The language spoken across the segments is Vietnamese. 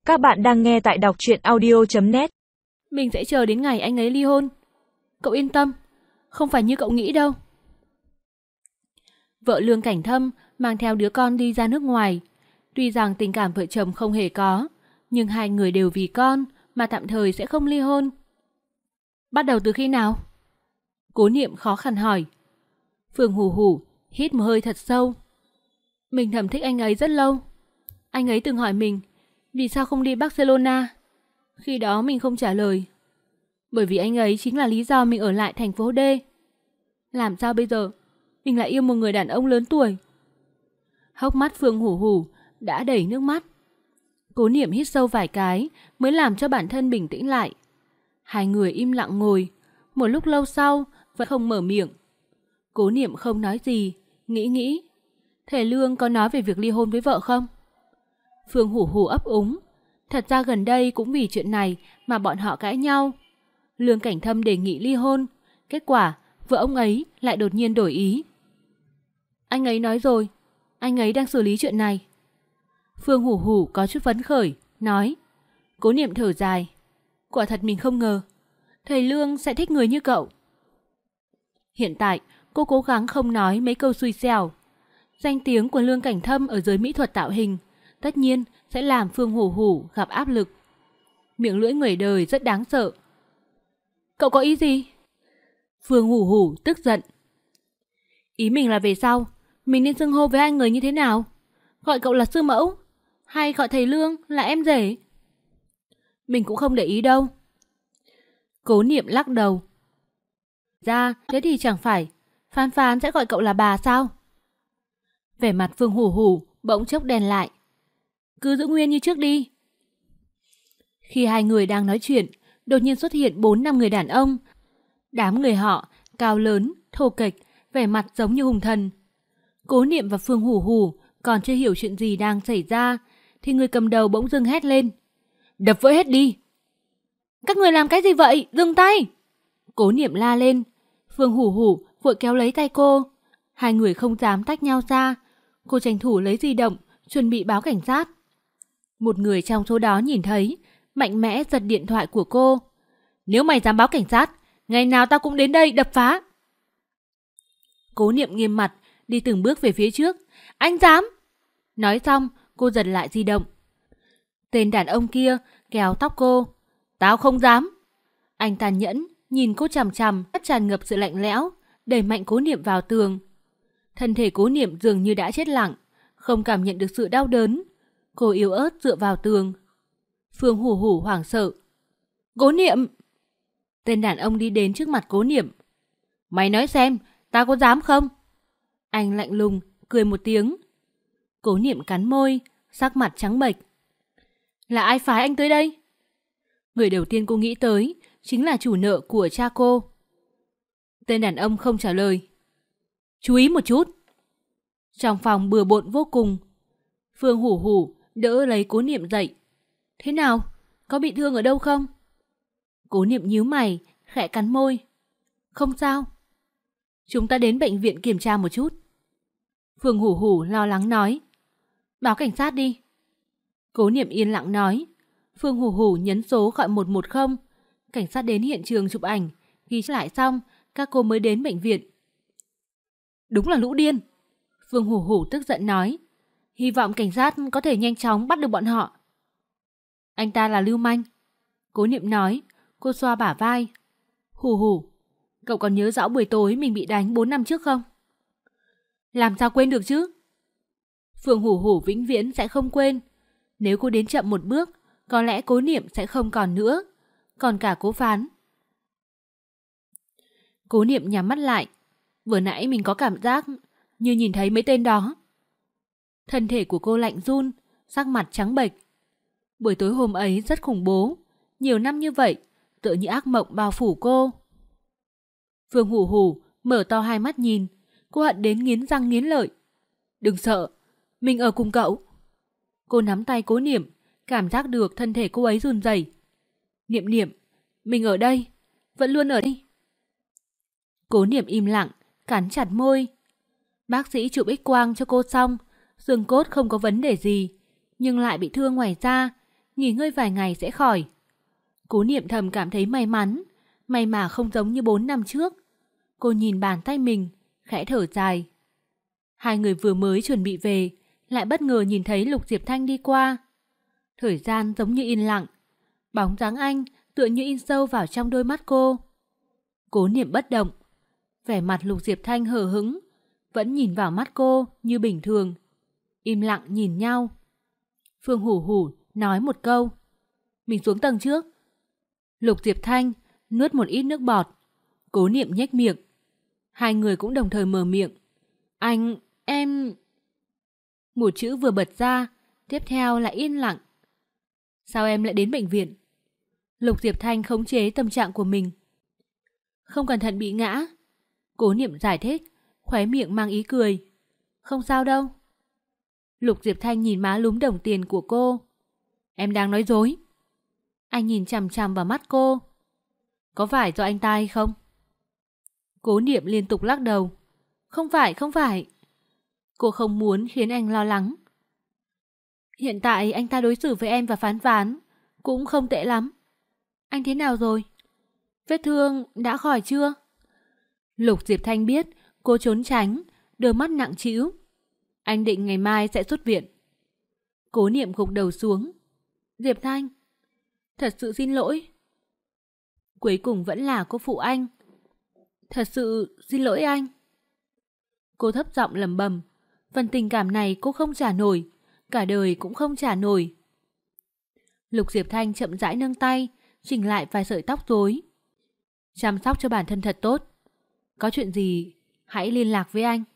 Các bạn đang nghe tại đọc truyện audio.net. Mình sẽ chờ đến ngày anh ấy ly hôn. Cậu yên tâm, không phải như cậu nghĩ đâu. Vợ Lương Cảnh Thâm mang theo đứa con đi ra nước ngoài. Tuy rằng tình cảm vợ chồng không hề có, nhưng hai người đều vì con mà tạm thời sẽ không ly hôn. Bắt đầu từ khi nào? Cố Niệm khó khăn hỏi. Phương Hủ Hủ hít một hơi thật sâu. Mình thầm thích anh ấy rất lâu. Anh ấy từng hỏi mình vì sao không đi Barcelona. Khi đó mình không trả lời. Bởi vì anh ấy chính là lý do mình ở lại thành phố D. Làm sao bây giờ? Mình lại yêu một người đàn ông lớn tuổi. Hốc mắt Phương Hủ Hủ đã đầy nước mắt. Cố Niệm hít sâu vài cái mới làm cho bản thân bình tĩnh lại. Hai người im lặng ngồi. Một lúc lâu sau vẫn không mở miệng. Cố Niệm không nói gì, nghĩ. Thầy Lương có nói về việc ly hôn với vợ không? Phương Hủ Hủ ấp úng. Thật ra gần đây cũng vì chuyện này mà bọn họ cãi nhau. Lương Cảnh Thâm đề nghị ly hôn. Kết quả vợ ông ấy lại đột nhiên đổi ý. Anh ấy nói rồi, anh ấy đang xử lý chuyện này. Phương Hủ Hủ có chút phấn khởi, nói. Cố Niệm thở dài. Quả thật mình không ngờ thầy Lương sẽ thích người như cậu. Hiện tại cô cố gắng không nói mấy câu xui xẻo. Danh tiếng của Lương Cảnh Thâm ở giới mỹ thuật tạo hình tất nhiên sẽ làm Phương Hủ Hủ gặp áp lực. Miệng lưỡi người đời rất đáng sợ. Cậu có ý gì? Phương Hủ Hủ tức giận. Ý mình là về sau mình nên xưng hô với hai người như thế nào? Gọi cậu là sư mẫu hay gọi thầy Lương là em rể? Mình cũng không để ý đâu. Cố Niệm lắc đầu. Thế thì chẳng phải Phan Phan sẽ gọi cậu là bà sao? Vẻ mặt Phương Hủ Hủ bỗng chốc đen lại. Cứ giữ nguyên như trước đi. Khi hai người đang nói chuyện, đột nhiên xuất hiện 4-5 người đàn ông. Đám người họ cao lớn, thô kệch, vẻ mặt giống như hung thần. Cố Niệm và Phương Hủ Hủ còn chưa hiểu chuyện gì đang xảy ra thì người cầm đầu bỗng dưng hét lên. Đập vỡ hết đi. Các người làm cái gì vậy? Dừng tay. Cố Niệm la lên. Phương Hủ Hủ vội kéo lấy tay cô. Hai người không dám tách nhau ra. Cô tranh thủ lấy di động, chuẩn bị báo cảnh sát. Một người trong số đó nhìn thấy, mạnh mẽ giật điện thoại của cô. Nếu mày dám báo cảnh sát, ngày nào tao cũng đến đây đập phá. Cố Niệm nghiêm mặt, đi từng bước về phía trước. Anh dám? Nói xong, cô giật lại di động. Tên đàn ông kia kéo tóc cô. Tao không dám. Anh tàn nhẫn, nhìn cô chằm chằm, mắt tràn ngập sự lạnh lẽo, đẩy mạnh Cố Niệm vào tường. Thân thể Cố Niệm dường như đã chết lặng, không cảm nhận được sự đau đớn. Cô yếu ớt dựa vào tường. Phương Hủ Hủ hoảng sợ. Cố Niệm! Tên đàn ông đi đến trước mặt Cố Niệm. Mày nói xem, tao có dám không? Anh lạnh lùng, cười một tiếng. Cố Niệm cắn môi, sắc mặt trắng bệch. Là ai phái anh tới đây? Người đầu tiên cô nghĩ tới chính là chủ nợ của cha cô. Tên đàn ông không trả lời. Chú ý một chút. Trong phòng bừa bộn vô cùng. Phương Hủ Hủ đỡ lấy Cố Niệm dậy. Thế nào? Có bị thương ở đâu không? Cố Niệm nhíu mày, khẽ cắn môi. Không sao. Chúng ta đến bệnh viện kiểm tra một chút. Phương Hủ Hủ lo lắng nói. Báo cảnh sát đi. Cố Niệm yên lặng nói. Phương Hủ Hủ nhấn số gọi 110. Cảnh sát đến hiện trường chụp ảnh, ghi lại xong, các cô mới đến bệnh viện. Đúng là lũ điên. Phương Hủ Hủ tức giận nói. Hy vọng cảnh sát có thể nhanh chóng bắt được bọn họ. Anh ta là lưu manh. Cố Niệm nói. Cô xoa bả vai. Hủ Hủ, cậu còn nhớ rõ buổi tối mình bị đánh 4 năm trước không? Làm sao quên được chứ? Phương Hủ Hủ vĩnh viễn sẽ không quên. Nếu cô đến chậm một bước, có lẽ Cố Niệm sẽ không còn nữa. Còn cả Cố Phán. Cố Niệm nhắm mắt lại. Vừa nãy mình có cảm giác như nhìn thấy mấy tên đó. Thân thể của cô lạnh run, sắc mặt trắng bệch. Buổi tối hôm ấy rất khủng bố. Nhiều năm như vậy, tựa như ác mộng bao phủ cô. Phương Hủ Hủ mở to hai mắt nhìn. Cô hận đến nghiến răng nghiến lợi. Đừng sợ, mình ở cùng cậu. Cô nắm tay Cố Niệm, cảm giác được thân thể cô ấy run rẩy. Niệm Niệm, mình ở đây, vẫn luôn ở đây. Cố Niệm im lặng, cắn chặt môi. Bác sĩ chụp X-quang cho cô xong, xương cốt không có vấn đề gì, nhưng lại bị thương ngoài da, nghỉ ngơi vài ngày sẽ khỏi. Cố Niệm thầm cảm thấy may mắn, may mà không giống như 4 năm trước. Cô nhìn bàn tay mình, khẽ thở dài. Hai người vừa mới chuẩn bị về, lại bất ngờ nhìn thấy Lục Diệp Thanh đi qua. Thời gian giống như yên lặng, bóng dáng anh tựa như in sâu vào trong đôi mắt cô. Cố Niệm bất động, vẻ mặt Lục Diệp Thanh hờ hững, vẫn nhìn vào mắt cô như bình thường, im lặng nhìn nhau. Phương Hủ Hủ nói một câu, mình xuống tầng trước. Lục Diệp Thanh nuốt một ít nước bọt, Cố Niệm nhếch miệng. Hai người cũng đồng thời mở miệng. Em... Một chữ vừa bật ra, tiếp theo lại yên lặng. Sao em lại đến bệnh viện? Lục Diệp Thanh khống chế tâm trạng của mình. Không cẩn thận bị ngã. Cố Niệm giải thích, khóe miệng mang ý cười. Không sao đâu. Lục Diệp Thanh nhìn má lúm đồng tiền của cô. Em đang nói dối. Anh nhìn chằm chằm vào mắt cô. Có phải do anh ta hay không? Cố Niệm liên tục lắc đầu. Không phải, không phải. Cô không muốn khiến anh lo lắng. Hiện tại anh ta đối xử với em và Phán Phán cũng không tệ lắm. Anh thế nào rồi? Vết thương đã khỏi chưa? Lục Diệp Thanh biết cô trốn tránh, đôi mắt nặng trĩu. Anh định ngày mai sẽ xuất viện. Cố Niệm gục đầu xuống. Diệp Thanh, thật sự xin lỗi. Cuối cùng vẫn là cô phụ anh. Thật sự xin lỗi anh. Cô thấp giọng lẩm bẩm. Phần tình cảm này cô không trả nổi, cả đời cũng không trả nổi. Lục Diệp Thanh chậm rãi nâng tay, chỉnh lại vài sợi tóc rối. Chăm sóc cho bản thân thật tốt. Có chuyện gì hãy liên lạc với anh.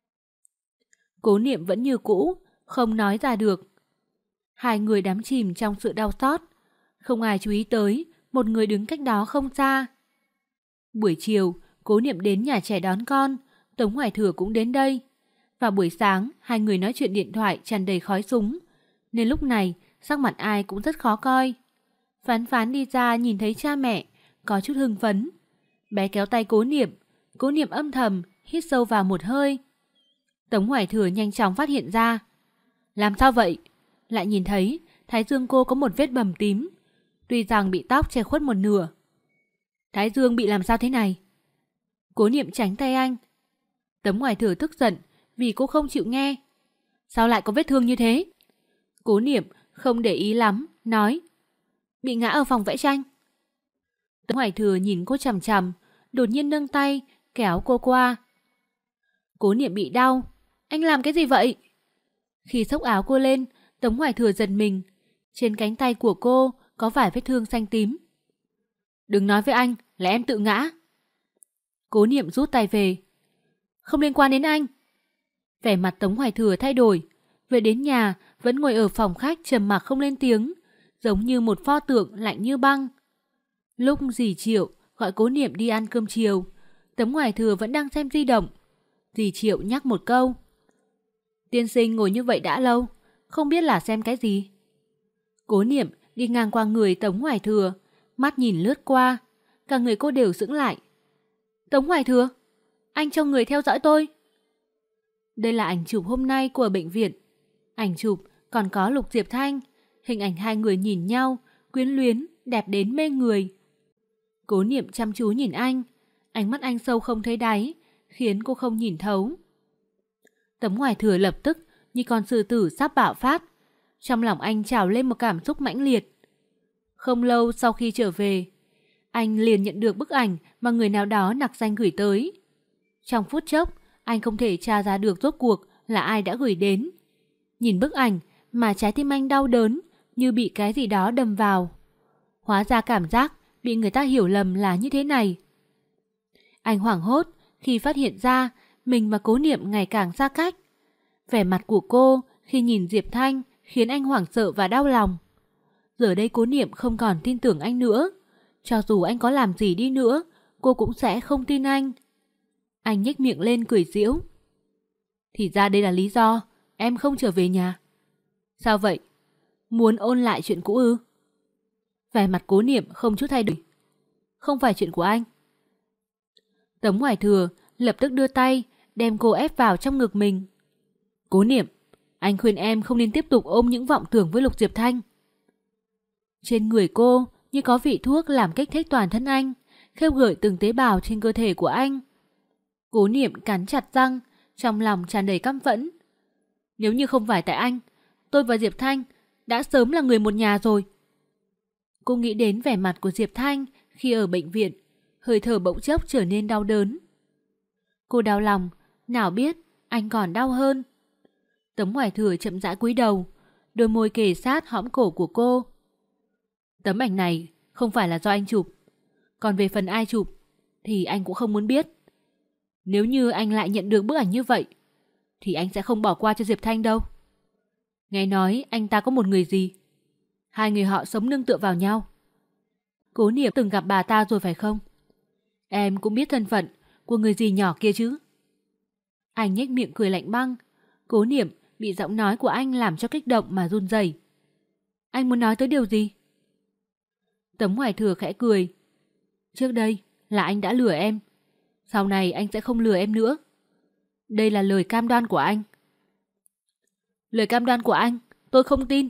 Cố Niệm vẫn như cũ, không nói ra được. Hai người đắm chìm trong sự đau xót. Không ai chú ý tới một người đứng cách đó không xa. Buổi chiều, Cố Niệm đến nhà trẻ đón con, Tống Hoài Thừa cũng đến đây. Vào buổi sáng, hai người nói chuyện điện thoại tràn đầy khói súng, nên lúc này sắc mặt ai cũng rất khó coi. Phán Phán đi ra nhìn thấy cha mẹ, có chút hưng phấn. Bé kéo tay Cố Niệm âm thầm hít sâu vào một hơi. Tống Hoài Thừa nhanh chóng phát hiện ra. Làm sao vậy? Lại nhìn thấy thái dương cô có một vết bầm tím, tuy rằng bị tóc che khuất một nửa. Thái dương bị làm sao thế này? Cố Niệm tránh tay anh. Tống Hoài Thừa tức giận vì cô không chịu nghe. Sao lại có vết thương như thế? Cố Niệm không để ý lắm, nói. Bị ngã ở phòng vẽ tranh. Tống Hoài Thừa nhìn cô chằm chằm, đột nhiên nâng tay kéo cô qua. Cố Niệm bị đau. Anh làm cái gì vậy? Khi xốc áo cô lên, Tống Hoài Thừa giật mình. Trên cánh tay của cô có vài vết thương xanh tím. Đừng nói với anh là em tự ngã. Cố Niệm rút tay về. Không liên quan đến anh. Vẻ mặt Tống Hoài Thừa thay đổi. Về đến nhà vẫn ngồi ở phòng khách trầm mặc không lên tiếng, giống như một pho tượng lạnh như băng. Lúc dì Triệu gọi Cố Niệm đi ăn cơm chiều, Tống Hoài Thừa vẫn đang xem di động. Dì Triệu nhắc một câu. Tiên sinh ngồi như vậy đã lâu, không biết là xem cái gì. Cố Niệm đi ngang qua người Tống Hoài Thừa, mắt nhìn lướt qua, cả người cô đều sững lại. Tống Hoài Thừa, anh cho người theo dõi tôi. Đây là ảnh chụp hôm nay của bệnh viện. Ảnh chụp còn có Lục Diệp Thanh, hình ảnh hai người nhìn nhau, quyến luyến, đẹp đến mê người. Cố Niệm chăm chú nhìn anh, ánh mắt anh sâu không thấy đáy, khiến cô không nhìn thấu. Tống Hoài Thừa lập tức như con sư tử sắp bạo phát, trong lòng anh trào lên một cảm xúc mãnh liệt. Không lâu sau khi trở về, anh liền nhận được bức ảnh mà người nào đó nặc danh gửi tới. Trong phút chốc, anh không thể tra ra được rốt cuộc là ai đã gửi đến. Nhìn bức ảnh mà trái tim anh đau đớn như bị cái gì đó đâm vào. Hóa ra cảm giác bị người ta hiểu lầm là như thế này. Anh hoảng hốt khi phát hiện ra mình và Cố Niệm ngày càng xa cách. Vẻ mặt của cô khi nhìn Diệp Thanh khiến anh hoảng sợ và đau lòng. Giờ đây Cố Niệm không còn tin tưởng anh nữa. Cho dù anh có làm gì đi nữa, cô cũng sẽ không tin anh. Anh nhếch miệng lên cười giễu. Thì ra đây là lý do em không trở về nhà. Sao vậy? Muốn ôn lại chuyện cũ ư? Vẻ mặt Cố Niệm không chút thay đổi. Không phải chuyện của anh. Tống Hoài Thừa lập tức đưa tay đem cô ép vào trong ngực mình. Cố Niệm, anh khuyên em không nên tiếp tục ôm những vọng tưởng với Lục Diệp Thanh. Trên người cô như có vị thuốc làm kích thích toàn thân anh, khêu gợi từng tế bào trên cơ thể của anh. Cố Niệm cắn chặt răng, trong lòng tràn đầy căm phẫn. Nếu như không phải tại anh, tôi và Diệp Thanh đã sớm là người một nhà rồi. Cô nghĩ đến vẻ mặt của Diệp Thanh khi ở bệnh viện, hơi thở bỗng chốc trở nên đau đớn. Cô đau lòng, nào biết anh còn đau hơn. Tống Hoài Thừa chậm rãi cúi đầu, đôi môi kề sát hõm cổ của cô. Tấm ảnh này không phải là do anh chụp, còn về phần ai chụp thì anh cũng không muốn biết. Nếu như anh lại nhận được bức ảnh như vậy thì anh sẽ không bỏ qua cho Diệp Thanh đâu. Nghe nói anh ta có một người gì, hai người họ sống nương tựa vào nhau. Cố Niệm từng gặp bà ta rồi phải không? Em cũng biết thân phận của người gì nhỏ kia chứ? Anh nhếch miệng cười lạnh băng. Cố Niệm bị giọng nói của anh làm cho kích động mà run rẩy. Anh muốn nói tới điều gì? Tống Hoài Thừa khẽ cười. Trước đây là anh đã lừa em, sau này anh sẽ không lừa em nữa. Đây là lời cam đoan của anh. Lời cam đoan của anh? Tôi không tin.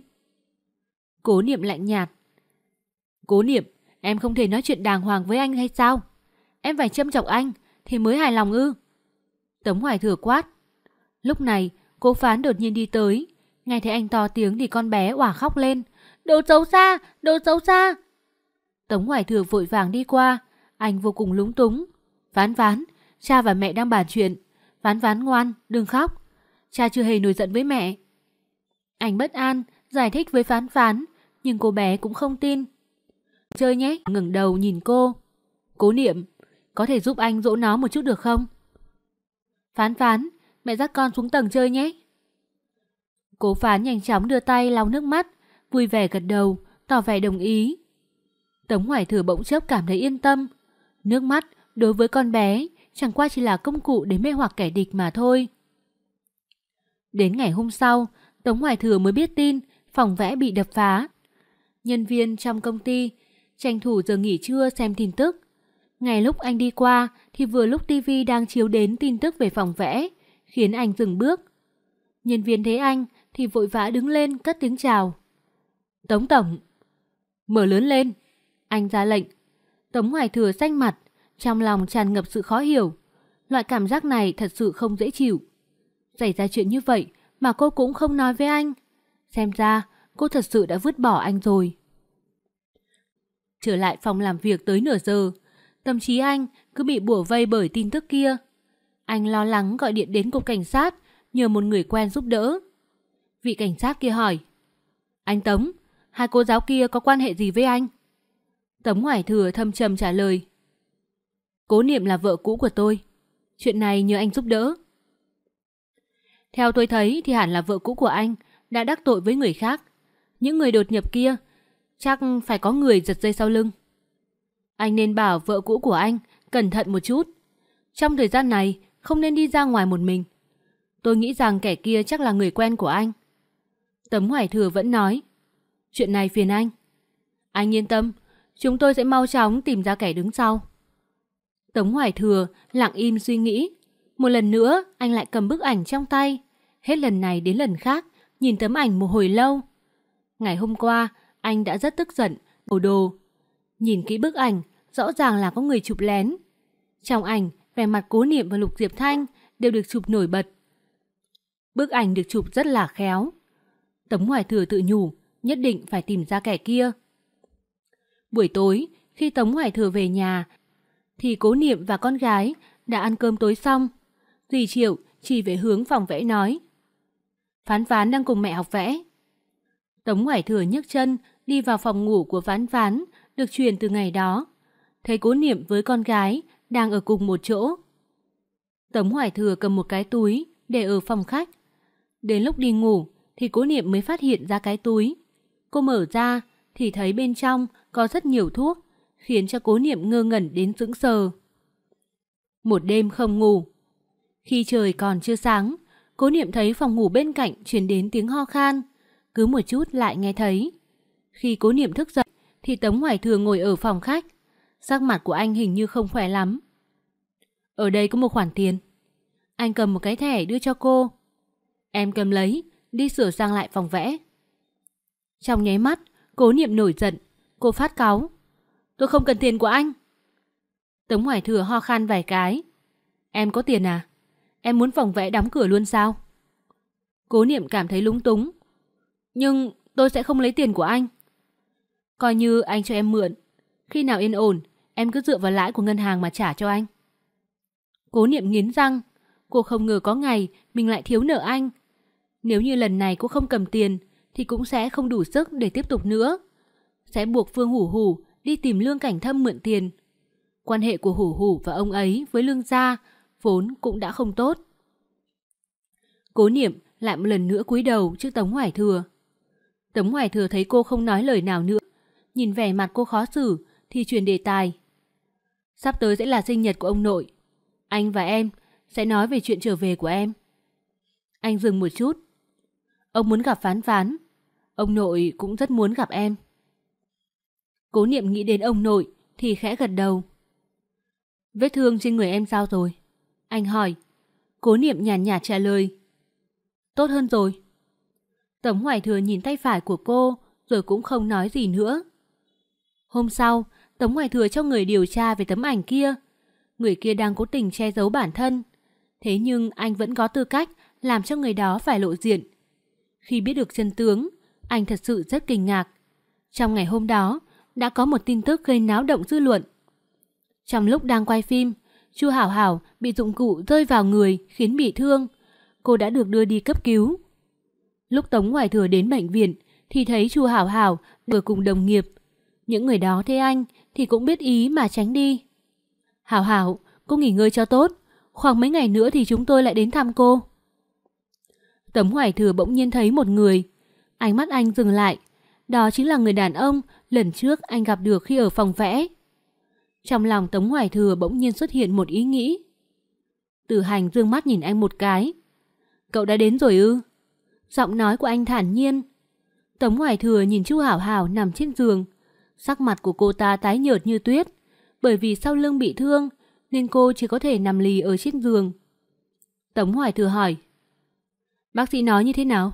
Cố Niệm lạnh nhạt. Cố Niệm, em không thể nói chuyện đàng hoàng với anh hay sao? Em phải châm chọc anh thì mới hài lòng ư? Tống Hoài Thừa quát. Lúc này Cố Phán đột nhiên đi tới, nghe thấy anh to tiếng thì con bé òa khóc lên. Đồ xấu xa, đồ xấu xa. Tống Hoài Thừa vội vàng đi qua, anh vô cùng lúng túng. Phán Phán, cha và mẹ đang bàn chuyện. Phán Phán ngoan, đừng khóc. Cha chưa hề nổi giận với mẹ. Anh bất an, giải thích với Phán Phán, nhưng cô bé cũng không tin. Chơi nhé, ngẩng đầu nhìn cô. Cố Niệm, có thể giúp anh dỗ nó một chút được không? Phán Phán, mẹ dắt con xuống tầng chơi nhé. Cố Phán nhanh chóng đưa tay lau nước mắt, vui vẻ gật đầu, tỏ vẻ đồng ý. Tống Hoài Thừa bỗng chốc cảm thấy yên tâm. Nước mắt đối với con bé chẳng qua chỉ là công cụ để mê hoặc kẻ địch mà thôi. Đến ngày hôm sau, Tống Hoài Thừa mới biết tin phòng vẽ bị đập phá. Nhân viên trong công ty tranh thủ giờ nghỉ trưa xem tin tức. Ngay lúc anh đi qua thì vừa lúc TV đang chiếu đến tin tức về phòng vẽ, khiến anh dừng bước. Nhân viên thấy anh thì vội vã đứng lên cất tiếng chào. Tống tổng. Mở lớn lên, anh ra lệnh. Tống Hoài Thừa xanh mặt, trong lòng tràn ngập sự khó hiểu. Loại cảm giác này thật sự không dễ chịu. Xảy ra chuyện như vậy mà cô cũng không nói với anh. Xem ra cô thật sự đã vứt bỏ anh rồi. Trở lại phòng làm việc tới nửa giờ, tâm trí anh cứ bị bủa vây bởi tin tức kia. Anh lo lắng gọi điện đến cục cảnh sát nhờ một người quen giúp đỡ. Vị cảnh sát kia hỏi. Anh Tống, hai cô giáo kia có quan hệ gì với anh? Tống Hoài Thừa thâm trầm trả lời. Cố Niệm là vợ cũ của tôi. Chuyện này nhờ anh giúp đỡ. Theo tôi thấy thì hẳn là vợ cũ của anh đã đắc tội với người khác. Những người đột nhập kia chắc phải có người giật dây sau lưng. Anh nên bảo vợ cũ của anh cẩn thận một chút. Trong thời gian này không nên đi ra ngoài một mình. Tôi nghĩ rằng kẻ kia chắc là người quen của anh. Tống Hoài Thừa vẫn nói. Chuyện này phiền anh. Anh yên tâm, chúng tôi sẽ mau chóng tìm ra kẻ đứng sau. Tống Hoài Thừa lặng im suy nghĩ. Một lần nữa anh lại cầm bức ảnh trong tay. Hết lần này đến lần khác nhìn tấm ảnh một hồi lâu. Ngày hôm qua anh đã rất tức giận, đổ đồ. Nhìn kỹ bức ảnh, rõ ràng là có người chụp lén. Trong ảnh, vẻ mặt Cố Niệm và Lục Diệp Thanh đều được chụp nổi bật. Bức ảnh được chụp rất là khéo. Tống Hoài Thừa tự nhủ, nhất định phải tìm ra kẻ kia. Buổi tối, khi Tống Hoài Thừa về nhà, thì Cố Niệm và con gái đã ăn cơm tối xong. Dì Triệu chỉ về hướng phòng vẽ nói. Phán Phán đang cùng mẹ học vẽ. Tống Hoài Thừa nhấc chân đi vào phòng ngủ của Phán Phán được truyền từ ngày đó. Thấy Cố Niệm với con gái đang ở cùng một chỗ. Tống Hoài Thừa cầm một cái túi để ở phòng khách. Đến lúc đi ngủ thì Cố Niệm mới phát hiện ra cái túi. Cô mở ra thì thấy bên trong có rất nhiều thuốc, khiến cho Cố Niệm ngơ ngẩn đến sững sờ. Một đêm không ngủ. Khi trời còn chưa sáng, Cố Niệm thấy phòng ngủ bên cạnh truyền đến tiếng ho khan, cứ một chút lại nghe thấy. Khi Cố Niệm thức dậy thì Tống Hoài Thừa ngồi ở phòng khách. Sắc mặt của anh hình như không khỏe lắm. Ở đây có một khoản tiền. Anh cầm một cái thẻ đưa cho cô. Em cầm lấy, đi sửa sang lại phòng vẽ. Trong nháy mắt, Cố Niệm nổi giận, Cô phát cáu. Tôi không cần tiền của anh. Tống Hoài Thừa ho khan vài cái. Em có tiền à? Em muốn phòng vẽ đóng cửa luôn sao? Cố Niệm cảm thấy lúng túng. Nhưng tôi sẽ không lấy tiền của anh. Coi như anh cho em mượn. Khi nào yên ổn, em cứ dựa vào lãi của ngân hàng mà trả cho anh. Cố Niệm nghiến răng. Cô không ngờ có ngày mình lại thiếu nợ anh. Nếu như lần này cô không cầm tiền thì cũng sẽ không đủ sức để tiếp tục nữa. Sẽ buộc Phương Hủ Hủ đi tìm Lương Cảnh Thâm mượn tiền. Quan hệ của Hủ Hủ và ông ấy với Lương gia vốn cũng đã không tốt. Cố Niệm lại một lần nữa cúi đầu trước Tống Hoài Thừa. Tống Hoài Thừa thấy cô không nói lời nào nữa, nhìn vẻ mặt cô khó xử thì chuyển đề tài. Sắp tới sẽ là sinh nhật của ông nội. Anh và em sẽ nói về chuyện trở về của em. Anh dừng một chút. Ông muốn gặp Phán Phán. Ông nội cũng rất muốn gặp em. Cố Niệm nghĩ đến ông nội thì khẽ gật đầu. Vết thương trên người em sao rồi? Anh hỏi. Cố Niệm nhàn nhạt trả lời. Tốt hơn rồi. Tống Hoài Thừa nhìn tay phải của cô rồi cũng không nói gì nữa. Hôm sau, Tống Hoài Thừa cho người điều tra về tấm ảnh kia. Người kia đang cố tình che giấu bản thân. Thế nhưng anh vẫn có tư cách làm cho người đó phải lộ diện. Khi biết được chân tướng, anh thật sự rất kinh ngạc. Trong ngày hôm đó, đã có một tin tức gây náo động dư luận. Trong lúc đang quay phim, Chu Hảo Hảo bị dụng cụ rơi vào người khiến bị thương. Cô đã được đưa đi cấp cứu. Lúc Tống Hoài Thừa đến bệnh viện thì thấy Chu Hảo Hảo vừa cùng đồng nghiệp. Những người đó thấy anh thì cũng biết ý mà tránh đi. Hảo Hảo, cô nghỉ ngơi cho tốt. Khoảng mấy ngày nữa thì chúng tôi lại đến thăm cô. Tống Hoài Thừa bỗng nhiên thấy một người. Ánh mắt anh dừng lại. Đó chính là người đàn ông lần trước anh gặp được khi ở phòng vẽ. Trong lòng Tống Hoài Thừa bỗng nhiên xuất hiện một ý nghĩ. Tử Hành dương mắt nhìn anh một cái. Cậu đã đến rồi ư? Giọng nói của anh thản nhiên. Tống Hoài Thừa nhìn Chu Hảo Hảo nằm trên giường. Sắc mặt của cô ta tái nhợt như tuyết. Bởi vì sau lưng bị thương nên cô chỉ có thể nằm lì ở trên giường. Tống Hoài Thừa hỏi. Bác sĩ nói như thế nào?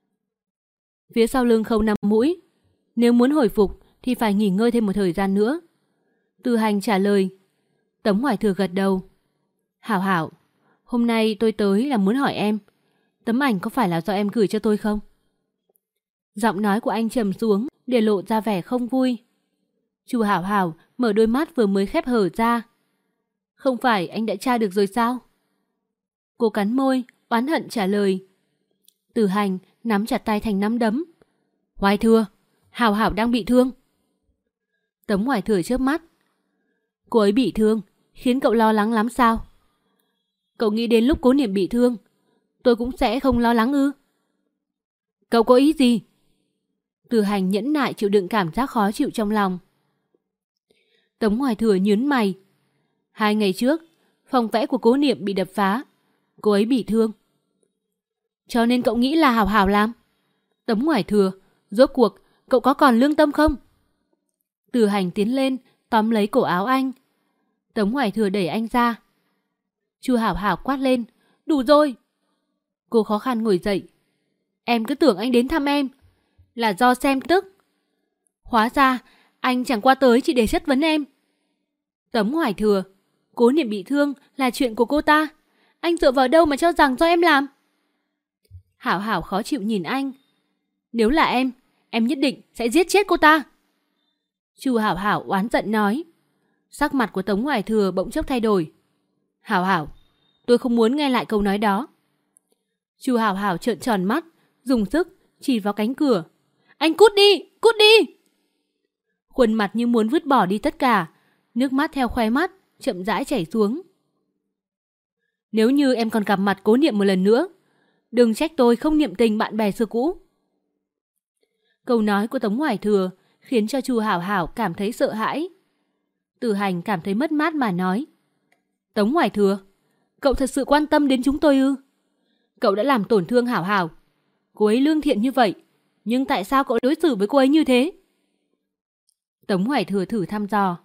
Phía sau lưng không 5 mũi. Nếu muốn hồi phục thì phải nghỉ ngơi thêm một thời gian nữa. Tử Hành trả lời. Tống Hoài Thừa gật đầu. Hảo Hảo, hôm nay tôi tới là muốn hỏi em, tấm ảnh có phải là do em gửi cho tôi không? Giọng nói của anh trầm xuống để lộ ra vẻ không vui. Chu Hảo Hảo mở đôi mắt vừa mới khép hở ra. Không phải anh đã tra được rồi sao? Cô cắn môi, oán hận trả lời. Tử Hành nắm chặt tay thành nắm đấm. Hoài Thừa, Hảo Hảo đang bị thương. Tống Hoài Thừa chớp mắt. Cô ấy bị thương, khiến cậu lo lắng lắm sao? Cậu nghĩ đến lúc Cố Niệm bị thương, tôi cũng sẽ không lo lắng ư? Cậu có ý gì? Tử Hành nhẫn nại chịu đựng cảm giác khó chịu trong lòng. Tống Hoài Thừa nhướng mày. 2 ngày trước, phòng vẽ của Cố Niệm bị đập phá. Cô ấy bị thương. Cho nên cậu nghĩ là Hảo Hảo làm? Tống Hoài Thừa, rốt cuộc cậu có còn lương tâm không? Tử Hành tiến lên, tóm lấy cổ áo anh. Tống Hoài Thừa đẩy anh ra. Chu Hảo Hảo quát lên. Đủ rồi. Cô khó khăn ngồi dậy. Em cứ tưởng anh đến thăm em là do xem tức. Hóa ra anh chẳng qua tới chỉ để chất vấn em. Tống Hoài Thừa, Cố Niệm bị thương là chuyện của cô ta. Anh dựa vào đâu mà cho rằng do em làm? Hảo Hảo khó chịu nhìn anh. Nếu là em nhất định sẽ giết chết cô ta. Chu Hảo Hảo oán giận nói. Sắc mặt của Tống Hoài Thừa bỗng chốc thay đổi. Hảo Hảo, tôi không muốn nghe lại câu nói đó. Chu Hảo Hảo trợn tròn mắt, dùng sức chỉ vào cánh cửa. Anh cút đi, cút đi. Khuôn mặt như muốn vứt bỏ đi tất cả, nước mắt theo khóe mắt chậm rãi chảy xuống. Nếu như em còn gặp mặt Cố Niệm một lần nữa, đừng trách tôi không niệm tình bạn bè xưa cũ. Câu nói của Tống Hoài Thừa khiến cho Chu Hảo Hảo cảm thấy sợ hãi. Tử Hành cảm thấy mất mát mà nói. Tống Hoài Thừa, cậu thật sự quan tâm đến chúng tôi ư? Cậu đã làm tổn thương Hảo Hảo. Cô ấy lương thiện như vậy, nhưng tại sao cậu đối xử với cô ấy như thế? Tống Hoài Thừa thử thăm dò.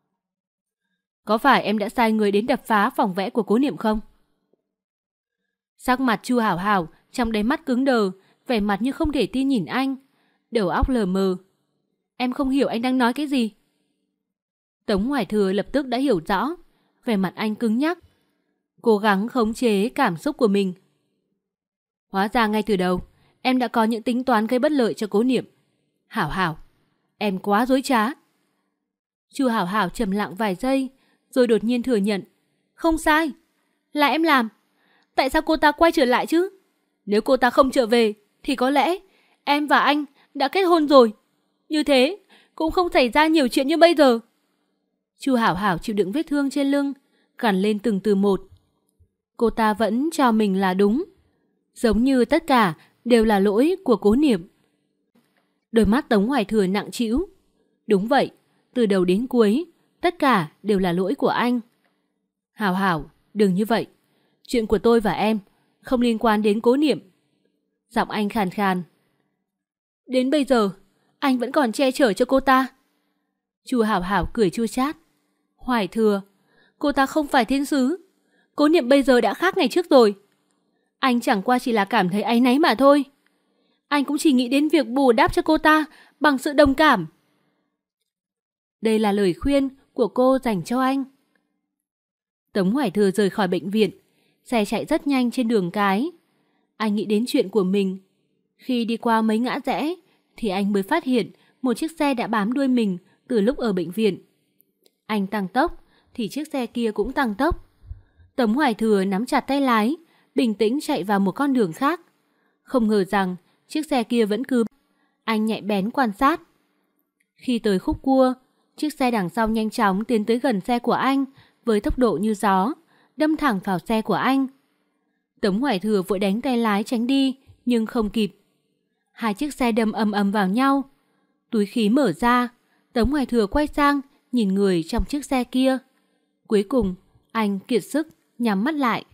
Có phải em đã sai người đến đập phá phòng vẽ của Cố Niệm không? Sắc mặt Chu Hảo Hảo trong đáy mắt cứng đờ, vẻ mặt như không thể tin nhìn anh, đầu óc lờ mờ. Em không hiểu anh đang nói cái gì. Tống Hoài Thừa lập tức đã hiểu rõ, vẻ mặt anh cứng nhắc, cố gắng khống chế cảm xúc của mình. Hóa ra ngay từ đầu, em đã có những tính toán gây bất lợi cho Cố Niệm. Hảo Hảo, em quá dối trá. Chu Hảo Hảo trầm lặng vài giây, rồi đột nhiên thừa nhận. Không sai, là em làm. Tại sao cô ta quay trở lại chứ? Nếu cô ta không trở về, thì có lẽ em và anh đã kết hôn rồi. Như thế, cũng không xảy ra nhiều chuyện như bây giờ. Chu Hảo Hảo chịu đựng vết thương trên lưng, gằn lên từng từ một. Cô ta vẫn cho mình là đúng, giống như tất cả đều là lỗi của Cố Niệm. Đôi mắt Tống Hoài Thừa nặng trĩu. Đúng vậy, từ đầu đến cuối, tất cả đều là lỗi của anh. Hảo Hảo, đừng như vậy. Chuyện của tôi và em không liên quan đến Cố Niệm. Giọng anh khàn khàn. Đến bây giờ, anh vẫn còn che chở cho cô ta. Chu Hảo Hảo cười chua chát. Hoài Thừa, cô ta không phải thiên sứ. Cố Niệm bây giờ đã khác ngày trước rồi. Anh chẳng qua chỉ là cảm thấy áy náy mà thôi. Anh cũng chỉ nghĩ đến việc bù đắp cho cô ta bằng sự đồng cảm. Đây là lời khuyên của cô dành cho anh. Tống Hoài Thừa rời khỏi bệnh viện, xe chạy rất nhanh trên đường cái. Anh nghĩ đến chuyện của mình. Khi đi qua mấy ngã rẽ, thì anh mới phát hiện một chiếc xe đã bám đuôi mình từ lúc ở bệnh viện. Anh tăng tốc, thì chiếc xe kia cũng tăng tốc. Tống Hoài Thừa nắm chặt tay lái, bình tĩnh chạy vào một con đường khác. Không ngờ rằng chiếc xe kia vẫn cứ. Anh nhạy bén quan sát. Khi tới khúc cua, chiếc xe đằng sau nhanh chóng tiến tới gần xe của anh với tốc độ như gió, đâm thẳng vào xe của anh. Tống Hoài Thừa vội đánh tay lái tránh đi, nhưng không kịp. Hai chiếc xe đâm ầm ầm vào nhau. Túi khí mở ra, Tống Hoài Thừa quay sang nhìn người trong chiếc xe kia. Cuối cùng, anh kiệt sức nhắm mắt lại.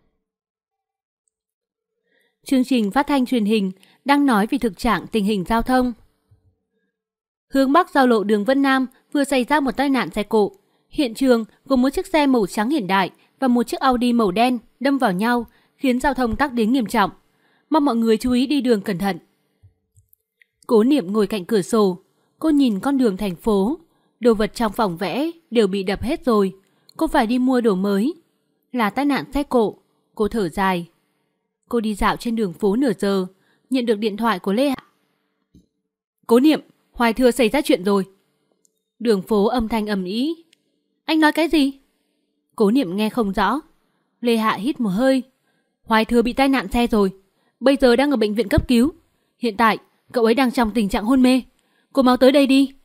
Chương trình phát thanh truyền hình đang nói về thực trạng tình hình giao thông. Hướng Bắc giao lộ đường Vân Nam vừa xảy ra một tai nạn xe cộ. Hiện trường gồm một chiếc xe màu trắng hiện đại và một chiếc Audi màu đen đâm vào nhau, khiến giao thông tắc đến nghiêm trọng. Mong mọi người chú ý đi đường cẩn thận. Cố Niệm ngồi cạnh cửa sổ, cô nhìn con đường thành phố. Đồ vật trong phòng vẽ đều bị đập hết rồi. Cô phải đi mua đồ mới. Là tai nạn xe cộ. Cô thở dài. Cô đi dạo trên đường phố nửa giờ, nhận được điện thoại của Lê Hạ. Cố Niệm, Hoài Thừa xảy ra chuyện rồi. Đường phố âm thanh ầm ĩ. Anh nói cái gì? Cố Niệm nghe không rõ. Lê Hạ hít một hơi. Hoài Thừa bị tai nạn xe rồi, bây giờ đang ở bệnh viện cấp cứu. Hiện tại cậu ấy đang trong tình trạng hôn mê. Cô mau tới đây đi.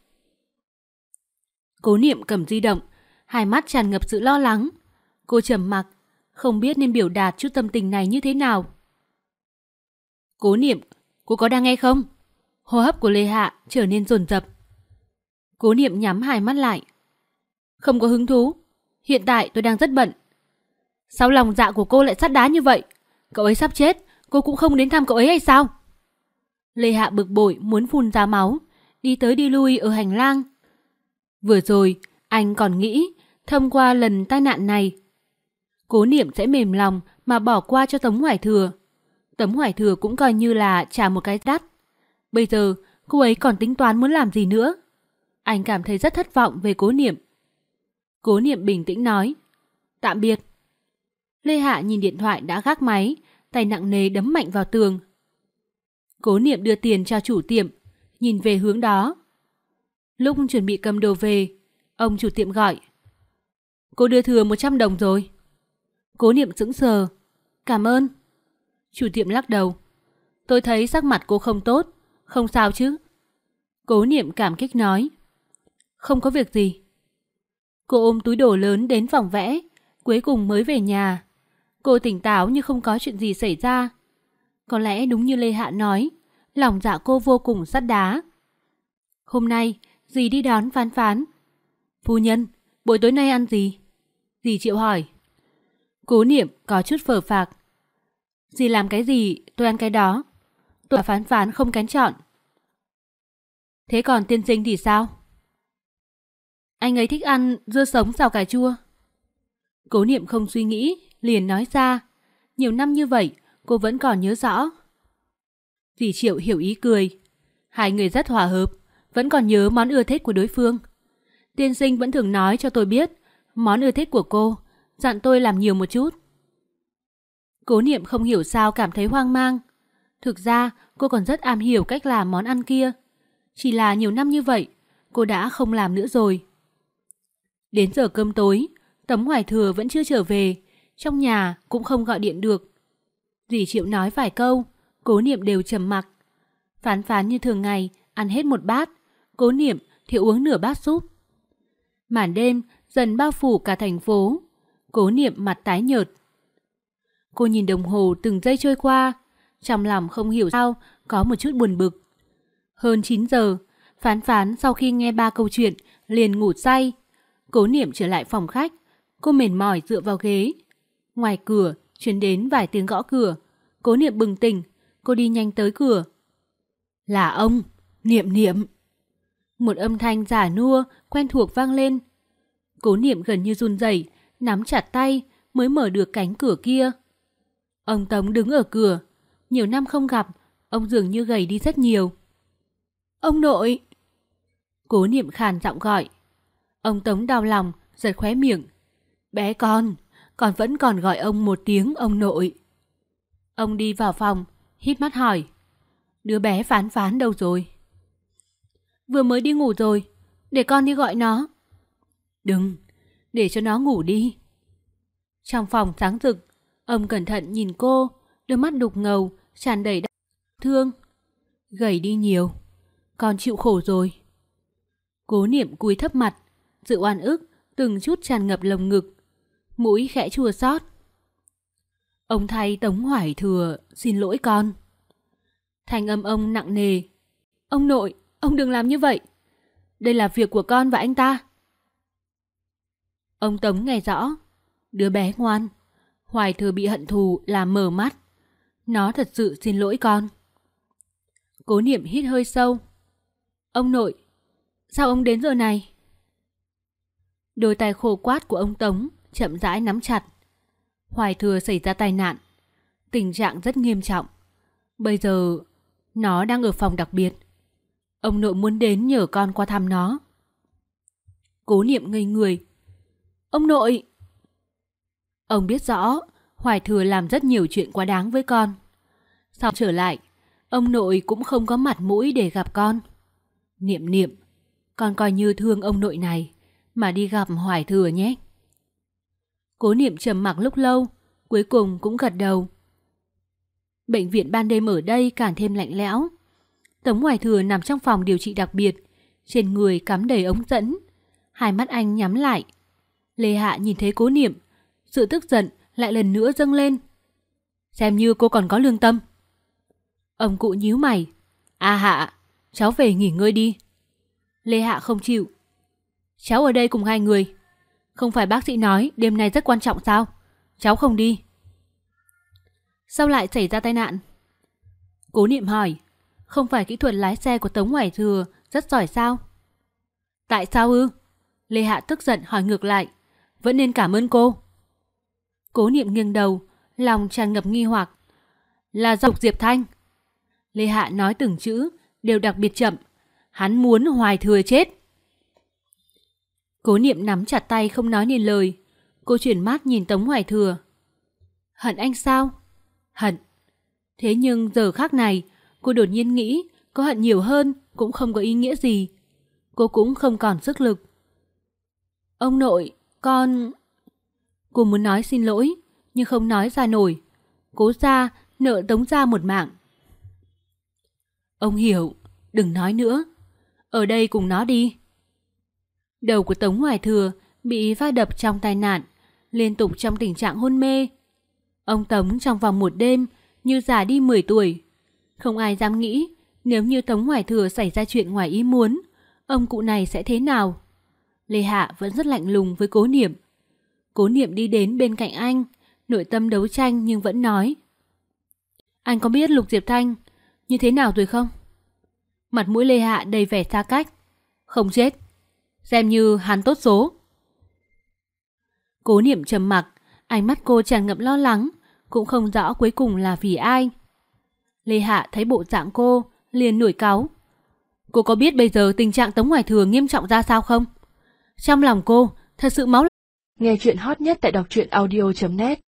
Cố Niệm cầm di động, hai mắt tràn ngập sự lo lắng. Cô trầm mặc, không biết nên biểu đạt chút tâm tình này như thế nào. Cố Niệm, cô có đang nghe không? Hô hấp của Lê Hạ trở nên dồn dập. Cố Niệm nhắm hai mắt lại. Không có hứng thú. Hiện tại tôi đang rất bận. Sao lòng dạ của cô lại sắt đá như vậy? Cậu ấy sắp chết, cô cũng không đến thăm cậu ấy hay sao? Lê Hạ bực bội muốn phun ra máu, đi tới đi lui ở hành lang. Vừa rồi, anh còn nghĩ thông qua lần tai nạn này, Cố Niệm sẽ mềm lòng mà bỏ qua cho Tống Hoài Thừa. Tống Hoài Thừa cũng coi như là trả một cái đắt. Bây giờ, cô ấy còn tính toán muốn làm gì nữa? Anh cảm thấy rất thất vọng về Cố Niệm. Cố Niệm bình tĩnh nói. Tạm biệt. Lê Hạ nhìn điện thoại đã gác máy, tay nặng nề đấm mạnh vào tường. Cố Niệm đưa tiền cho chủ tiệm, nhìn về hướng đó. Lúc chuẩn bị cầm đồ về, ông chủ tiệm gọi. Cô đưa thừa 100 đồng rồi. Cố Niệm sững sờ. Cảm ơn. Chủ tiệm lắc đầu. Tôi thấy sắc mặt cô không tốt, không sao chứ? Cố Niệm cảm kích nói. Không có việc gì. Cô ôm túi đồ lớn đến phòng vẽ, cuối cùng mới về nhà. Cô tỉnh táo như không có chuyện gì xảy ra. Có lẽ đúng như Lê Hạ nói, lòng dạ cô vô cùng sắt đá. Hôm nay, dì đi đón Phán Phán. Phu nhân, buổi tối nay ăn gì? Dì Triệu hỏi. Cố Niệm có chút phờ phạc. Dì làm cái gì, tôi ăn cái đó. Tôi và Phán Phán không kén chọn. Thế còn tiên sinh thì sao? Anh ấy thích ăn dưa sống xào cà chua. Cố Niệm không suy nghĩ, liền nói ra. Nhiều năm như vậy, cô vẫn còn nhớ rõ. Dì Triệu hiểu ý cười. Hai người rất hòa hợp, vẫn còn nhớ món ưa thích của đối phương. Tiên sinh vẫn thường nói cho tôi biết món ưa thích của cô, dặn tôi làm nhiều một chút. Cố Niệm không hiểu sao cảm thấy hoang mang. Thực ra cô còn rất am hiểu cách làm món ăn kia. Chỉ là nhiều năm như vậy, cô đã không làm nữa rồi. Đến giờ cơm tối, Tống Hoài Thừa vẫn chưa trở về, trong nhà cũng không gọi điện được. Dì Triệu nói vài câu, Cố Niệm đều trầm mặc. Phán Phán như thường ngày ăn hết một bát, Cố Niệm thì uống nửa bát súp. Màn đêm dần bao phủ cả thành phố, Cố Niệm mặt tái nhợt. Cô nhìn đồng hồ từng giây trôi qua, trong lòng không hiểu sao có một chút buồn bực. Hơn 9 giờ, Phán Phán sau khi nghe 3 câu chuyện liền ngủ say. Cố Niệm trở lại phòng khách, cô mệt mỏi dựa vào ghế. Ngoài cửa truyền đến vài tiếng gõ cửa. Cố Niệm bừng tỉnh, cô đi nhanh tới cửa. Là ông, Niệm Niệm. Một âm thanh giả nua quen thuộc vang lên. Cố Niệm gần như run rẩy, nắm chặt tay mới mở được cánh cửa kia. Ông Tống đứng ở cửa, nhiều năm không gặp, ông dường như gầy đi rất nhiều. Ông nội! Cố Niệm khàn giọng gọi. Ông Tống đau lòng, giật khóe miệng. Bé con vẫn còn gọi ông một tiếng ông nội. Ông đi vào phòng, híp mắt hỏi. Đứa bé Phán Phán đâu rồi? Vừa mới đi ngủ rồi, để con đi gọi nó. Đừng, để cho nó ngủ đi. Trong phòng sáng rực, ông cẩn thận nhìn cô, đôi mắt đục ngầu, tràn đầy đau thương. Gầy đi nhiều, con chịu khổ rồi. Cố Niệm cúi thấp mặt, sự oan ức từng chút tràn ngập lồng ngực, mũi khẽ chua xót. Ông thay Tống Hoài Thừa xin lỗi con. Thanh âm ông nặng nề. Ông nội, ông đừng làm như vậy. Đây là việc của con và anh ta. Ông Tống nghe rõ. Đứa bé ngoan. Hoài Thừa bị hận thù làm mờ mắt. Nó thật sự xin lỗi con. Cố Niệm hít hơi sâu. Ông nội, sao ông đến giờ này? Đôi tay khô quát của ông Tống chậm rãi nắm chặt. Hoài Thừa xảy ra tai nạn, tình trạng rất nghiêm trọng. Bây giờ nó đang ở phòng đặc biệt. Ông nội muốn đến nhờ con qua thăm nó. Cố Niệm ngây người. Ông nội! Ông biết rõ Hoài Thừa làm rất nhiều chuyện quá đáng với con. Sau trở lại, ông nội cũng không có mặt mũi để gặp con. Niệm Niệm, con coi như thương ông nội này mà đi gặp Hoài Thừa nhé. Cố Niệm trầm mặc lúc lâu, cuối cùng cũng gật đầu. Bệnh viện ban đêm ở đây càng thêm lạnh lẽo. Tống Hoài Thừa nằm trong phòng điều trị đặc biệt, trên người cắm đầy ống dẫn, hai mắt anh nhắm lại. Lê Hạ nhìn thấy Cố Niệm, sự tức giận lại lần nữa dâng lên. Xem như cô còn có lương tâm. Ông cụ nhíu mày. À Hạ, cháu về nghỉ ngơi đi. Lê Hạ không chịu. Cháu ở đây cùng hai người. Không phải bác sĩ nói đêm nay rất quan trọng sao? Cháu không đi. Sao lại xảy ra tai nạn? Cố Niệm hỏi. Không phải kỹ thuật lái xe của Tống Hoài Thừa rất giỏi sao? Tại sao ư? Lê Hạ tức giận hỏi ngược lại. Vẫn nên cảm ơn cô. Cố Niệm nghiêng đầu, lòng tràn ngập nghi hoặc. Là do Diệp Thanh. Lê Hạ nói từng chữ đều đặc biệt chậm. Hắn muốn Hoài Thừa chết. Cố Niệm nắm chặt tay không nói nên lời. Cô chuyển mắt nhìn Tống Hoài Thừa. Hận anh sao? Hận. Thế nhưng giờ khắc này, cô đột nhiên nghĩ có hận nhiều hơn cũng không có ý nghĩa gì. Cô cũng không còn sức lực. Ông nội, con... Cô muốn nói xin lỗi, nhưng không nói ra nổi. Cố gia nợ Tống gia một mạng. Ông hiểu, đừng nói nữa. Ở đây cùng nó đi. Đầu của Tống Hoài Thừa bị va đập trong tai nạn, liên tục trong tình trạng hôn mê. Ông Tống trong vòng một đêm như già đi 10 tuổi. Không ai dám nghĩ nếu như Tống Hoài Thừa xảy ra chuyện ngoài ý muốn, ông cụ này sẽ thế nào. Lê Hạ vẫn rất lạnh lùng với Cố Niệm. Cố Niệm đi đến bên cạnh anh, nội tâm đấu tranh nhưng vẫn nói. Anh có biết Lục Diệp Thanh như thế nào rồi không? Mặt mũi Lê Hạ đầy vẻ xa cách. Không chết. Xem như hắn tốt số. Cố Niệm trầm mặc, ánh mắt cô tràn ngập lo lắng, cũng không rõ cuối cùng là vì ai. Lê Hạ thấy bộ dạng cô, liền nổi cáu. Cô có biết bây giờ tình trạng Tống Hoài Thừa nghiêm trọng ra sao không? Trong lòng cô, thật sự máu. Nghe chuyện hot nhất tại đọc truyện audio.net